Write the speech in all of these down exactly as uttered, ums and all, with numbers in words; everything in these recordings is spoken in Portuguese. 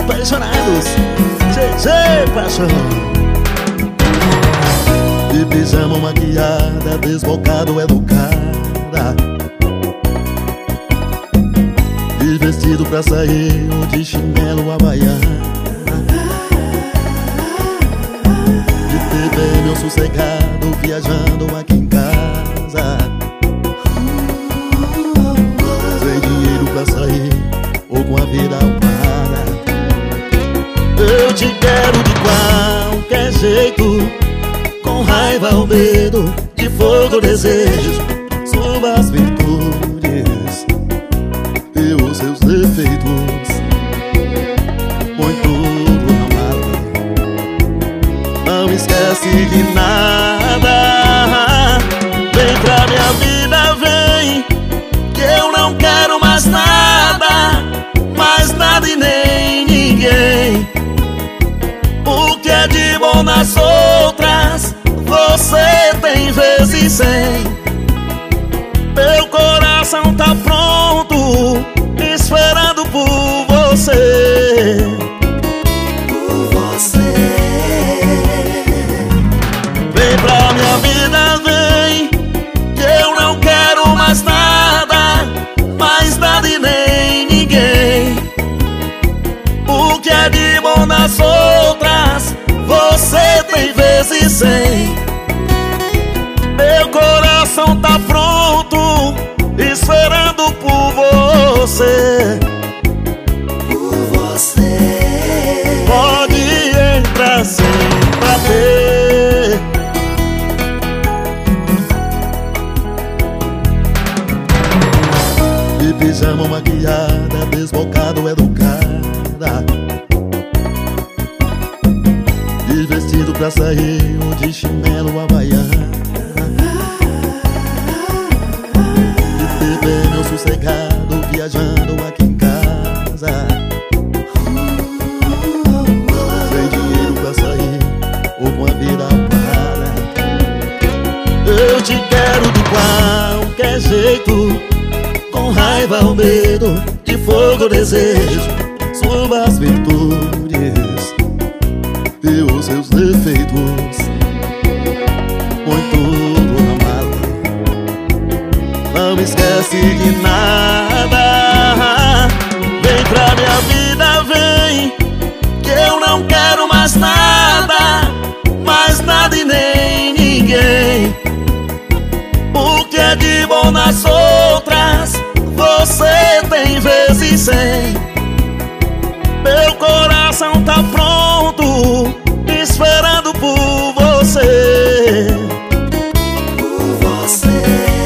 apaixonados, G G Paixão. De pijama maquiada, desbocado educada, de vestido pra sair ou de chinelo havaiana, de T V meu sossegado, viajando aqui em casa, sem dinheiro pra sair ou com a vida ocupada. Eu te quero de qualquer jeito, com raiva ou medo, de fogo ou desejo, suas virtudes e os seus defeitos. Põe tudo na mala, não esquece de nada. Vem pra minha vida, vem, que eu não quero mais nada, mais nada e nem ninguém. O que é de bom nas outras, você tem vezes cem. Meu coração tá pronto, esperando por você. Por você. Vem pra minha vida, vem, que eu não quero mais nada, mais nada e nem ninguém. O que é de bom nas outras, você tem vezes cem. Meu coração tá pronto, esperando por você. Por você. Pode entrar sem bater. De pijama maquiada, desbocado educada, de vestido pra sair ou de chinelo havaiana, de T V meu sossegado, viajando aqui em casa, sem dinheiro pra sair ou com a vida ocupada. Eu te quero de qualquer jeito, com raiva ou medo, de fogo ou desejo, suas virtudes e os seus defeitos. Põe tudo na mala, não esquece de nada. Vem pra minha vida, vem, que eu não quero mais nada, mais nada e nem ninguém. O que é de bom nas outras, você tem vezes cem. Meu coração tá pronto, esperando por você. Por você.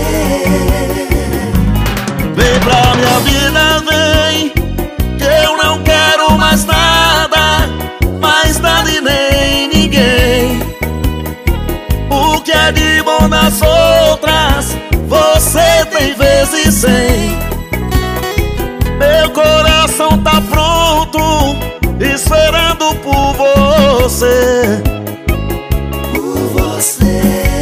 Vem pra minha vida, vem, que eu não quero mais nada, mais nada e nem ninguém. O que é de bom nas outras, você tem vezes cem. Meu coração tá pronto, esperando por você. Por você.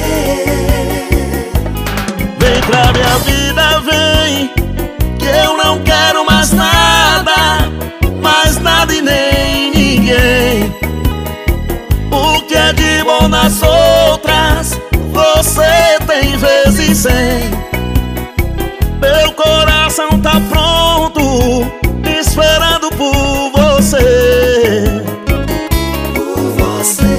Vem pra minha vida, vem, que eu não quero mais nada, mais nada e nem ninguém. O que é de bom nas outras, você tem vezes cem. Meu coração tá pronto, esperando por você. Por você.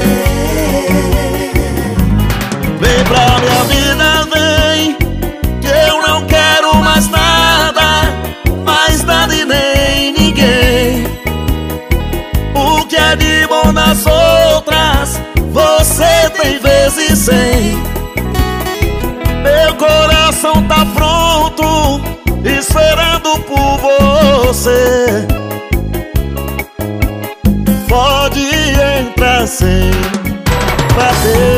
Vem pra minha vida, vem, que eu não quero mais nada, mais nada e nem ninguém. O que é de bom nas outras, você tem vezes cem. Meu coração tá pronto, esperando por você. Pode entrar sem bater.